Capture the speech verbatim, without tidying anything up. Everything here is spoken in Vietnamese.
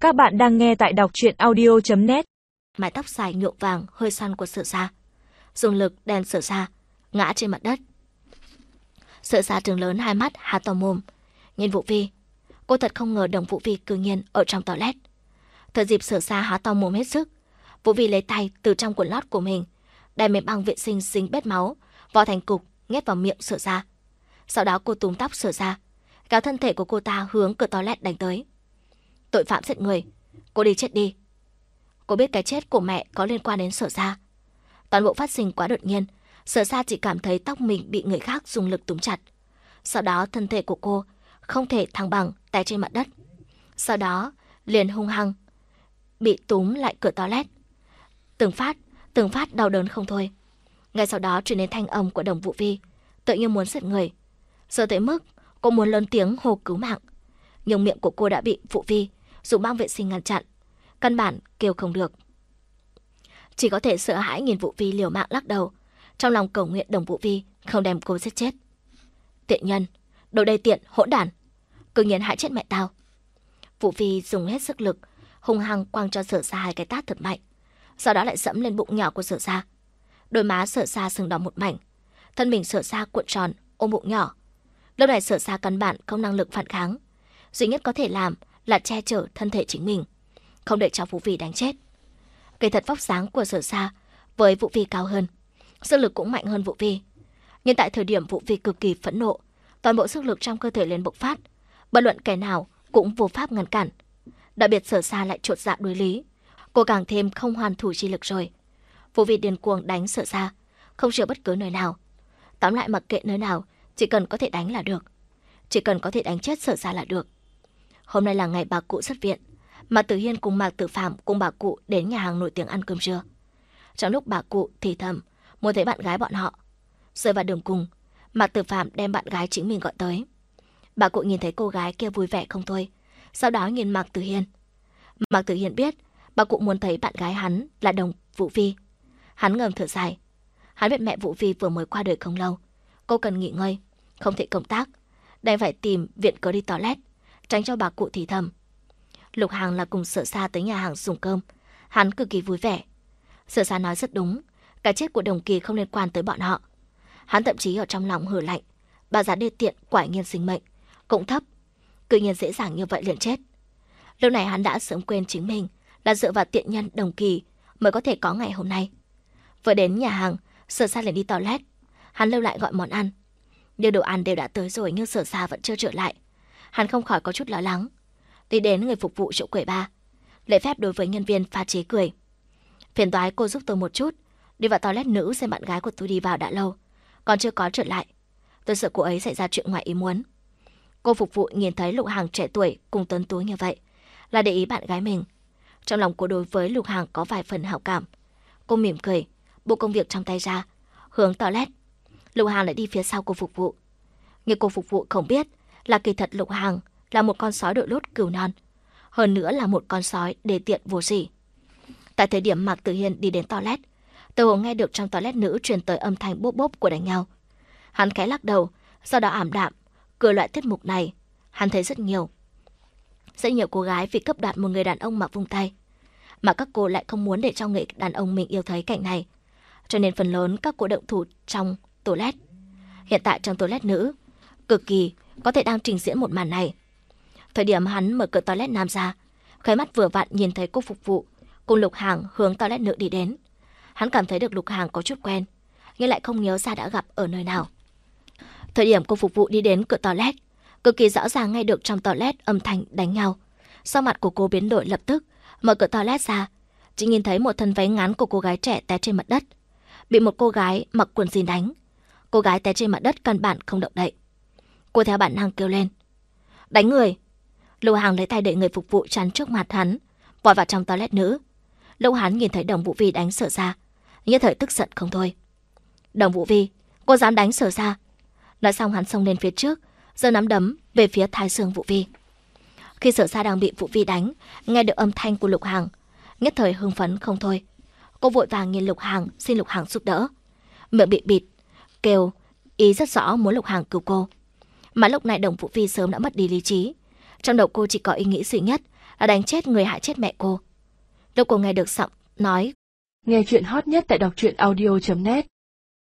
Các bạn đang nghe tại đọc truyện audio chấm net. Mái tóc dài nhuộm vàng hơi xoăn của Sở Sa, dùng lực đè Sở Sa ngã trên mặt đất. Sở Sa trừng lớn hai mắt, há to mồm nhìn Vũ Vi. Cô thật không ngờ Đồng Vũ Vi cư nhiên ở trong toilet. Thời dịp Sở Sa há to mồm hết sức, Vũ Vi lấy tay từ trong quần lót của mình đem miếng băng vệ sinh dính bết máu vò thành cục nhét vào miệng Sở Sa. Sau đó cô túm tóc Sở Sa, kéo thân thể của cô ta hướng cửa toilet đánh tới. Tội phạm giết người, cô đi chết đi. Cô biết cái chết của mẹ có liên quan đến Sở Sa. Toàn bộ phát sinh quá đột nhiên, Sở Sa chỉ cảm thấy tóc mình bị người khác dùng lực túm chặt. Sau đó thân thể của cô không thể thăng bằng, té trên mặt đất. Sau đó liền hung hăng bị túm lại cửa toilet. Từng phát, từng phát đau đớn không thôi. Ngay sau đó truyền đến thanh âm của Đồng Vũ Vi, tự như muốn giết người. Sợ tới mức cô muốn lớn tiếng hô cứu mạng, nhưng miệng của cô đã bị Vũ Vi dùng băng vệ sinh ngăn chặn, căn bản kêu không được. Chỉ có thể sợ hãi nhìn Vũ Vi liều mạng lắc đầu, trong lòng cầu nguyện Đồng Vũ Vi không đem cô giết chết. Tiện nhân, đồ đầy tiện, hỗn đản, cứ nhiên hại chết mẹ tao. Vũ Vi dùng hết sức lực, hung hăng quăng cho Sở Sa hai cái tát thật mạnh, sau đó lại dẫm lên bụng nhỏ của Sở Sa. Đôi má Sở Sa sưng đỏ một mảnh, thân mình Sở Sa cuộn tròn ôm bụng nhỏ. Lúc này Sở Sa căn bản không năng lực phản kháng, duy nhất có thể làm là che chở thân thể chính mình, không để cho Vũ Vi đánh chết. Kỳ thật vóc dáng của Sở Sa với Vũ Vi cao hơn, sức lực cũng mạnh hơn Vũ Vi, nhưng tại thời điểm Vũ Vi cực kỳ phẫn nộ, toàn bộ sức lực trong cơ thể liền bộc phát, bất luận kẻ nào cũng vô pháp ngăn cản. Đặc biệt Sở Sa lại chột dạ đối lý, cô càng thêm không hoàn thủ chi lực rồi. Vũ Vi điên cuồng đánh Sở Sa, không chừa bất cứ nơi nào. Tóm lại mặc kệ nơi nào, chỉ cần có thể đánh là được, chỉ cần có thể đánh chết Sở Sa là được. Hôm nay là ngày bà cụ xuất viện, Mạc Tử Hiên cùng Mạc Tử Phàm cùng bà cụ đến nhà hàng nổi tiếng ăn cơm trưa. Trong lúc bà cụ thì thầm muốn thấy bạn gái bọn họ, rơi vào đường cùng, Mạc Tử Phàm đem bạn gái chính mình gọi tới. Bà cụ nhìn thấy cô gái kia vui vẻ không thôi, sau đó nhìn Mạc Tử Hiên. Mạc Tử Hiên biết bà cụ muốn thấy bạn gái hắn là Đồng Vũ Vi. Hắn ngầm thở dài. Hắn biết mẹ Vũ Vi vừa mới qua đời không lâu, cô cần nghỉ ngơi, không thể công tác, đành phải tìm viện cớ đi toilet, tránh cho bà cụ thì thầm. Lục Hàng là cùng Sở Sa tới nhà hàng dùng cơm, hắn cực kỳ vui vẻ. Sở Sa nói rất đúng, cái chết của Đồng Kỳ không liên quan tới bọn họ. Hắn thậm chí ở trong lòng hừ lạnh, bà già đê tiện quả nhiên sinh mệnh cũng thấp, tự nhiên dễ dàng như vậy liền chết. Lúc này hắn đã sớm quên chính mình là dựa vào tiện nhân Đồng Kỳ mới có thể có ngày hôm nay. Vừa đến nhà hàng, Sở Sa liền đi toilet, hắn lưu lại gọi món ăn. Nhưng đồ ăn đều đã tới rồi nhưng Sở Sa vẫn chưa trở lại. Hắn không khỏi có chút lo lắng. Đi đến người phục vụ chỗ quầy bar, lễ phép đối với nhân viên pha chế cười. Phiền toái cô giúp tôi một chút, đi vào toilet nữ xem bạn gái của tôi đi vào đã lâu, còn chưa có trở lại. Tôi sợ cô ấy xảy ra chuyện ngoài ý muốn. Cô phục vụ nhìn thấy Lục Hàng trẻ tuổi cùng tuấn tú như vậy, là để ý bạn gái mình. Trong lòng cô đối với Lục Hàng có vài phần hảo cảm. Cô mỉm cười, buông công việc trong tay ra, hướng toilet. Lục Hàng lại đi phía sau cô phục vụ. Nhưng cô phục vụ không biết là kỳ thật Lục Hàng là một con sói đội lốt cừu non, hơn nữa là một con sói đề tiện vô sỉ. Tại thời điểm Mạc Tử Hiên đi đến toilet, Từ Hồ nghe được trong toilet nữ truyền tới âm thanh bốp bốp của đánh nhau. Hắn khẽ lắc đầu, sau đó ảm đạm, cười loại tiết mục này hắn thấy rất nhiều. Rất nhiều cô gái vì cướp đoạt một người đàn ông mà vung tay, mà các cô lại không muốn để cho người đàn ông mình yêu thấy cảnh này, cho nên phần lớn các cô động thủ trong toilet. Hiện tại trong toilet nữ cực kỳ có thể đang trình diễn một màn này. Thời điểm hắn mở cửa toilet nam ra, khóe mắt vừa vặn nhìn thấy cô phục vụ cùng Lục Hàng hướng toilet nữ đi đến. Hắn cảm thấy được Lục Hàng có chút quen, nhưng lại không nhớ ra đã gặp ở nơi nào. Thời điểm cô phục vụ đi đến cửa toilet, cực kỳ rõ ràng nghe được trong toilet âm thanh đánh nhau. Sau mặt của cô biến đổi lập tức, mở cửa toilet ra, chỉ nhìn thấy một thân váy ngắn của cô gái trẻ té trên mặt đất, bị một cô gái mặc quần jean đánh. Cô gái té trên mặt đất căn bản không động đậy. Cô theo bản năng kêu lên, đánh người. Lục Hàng lấy tay để người phục vụ chắn trước mặt hắn, vọt vào trong toilet nữ. Lúc hắn nhìn thấy Đồng Vũ Vi đánh Sở Sa, nhất thời tức giận không thôi. Đồng Vũ Vi, cô dám đánh Sở Sa? Nói xong hắn xông lên phía trước, giơ nắm đấm về phía thái xương Vũ Vi. Khi Sở Sa đang bị Vũ Vi đánh, nghe được âm thanh của Lục Hàng, nhất thời hưng phấn không thôi. Cô vội vàng nhìn Lục Hàng xin Lục Hàng giúp đỡ, miệng bị bịt, kêu ý rất rõ muốn Lục Hàng cứu cô. Mà lúc này Đồng Vũ Vi sớm đã mất đi lý trí, trong đầu cô chỉ có ý nghĩ duy nhất là đánh chết người hại chết mẹ cô. Lúc cô nghe được giọng nói, nghe chuyện hot nhất tại đọc truyện audio chấm net.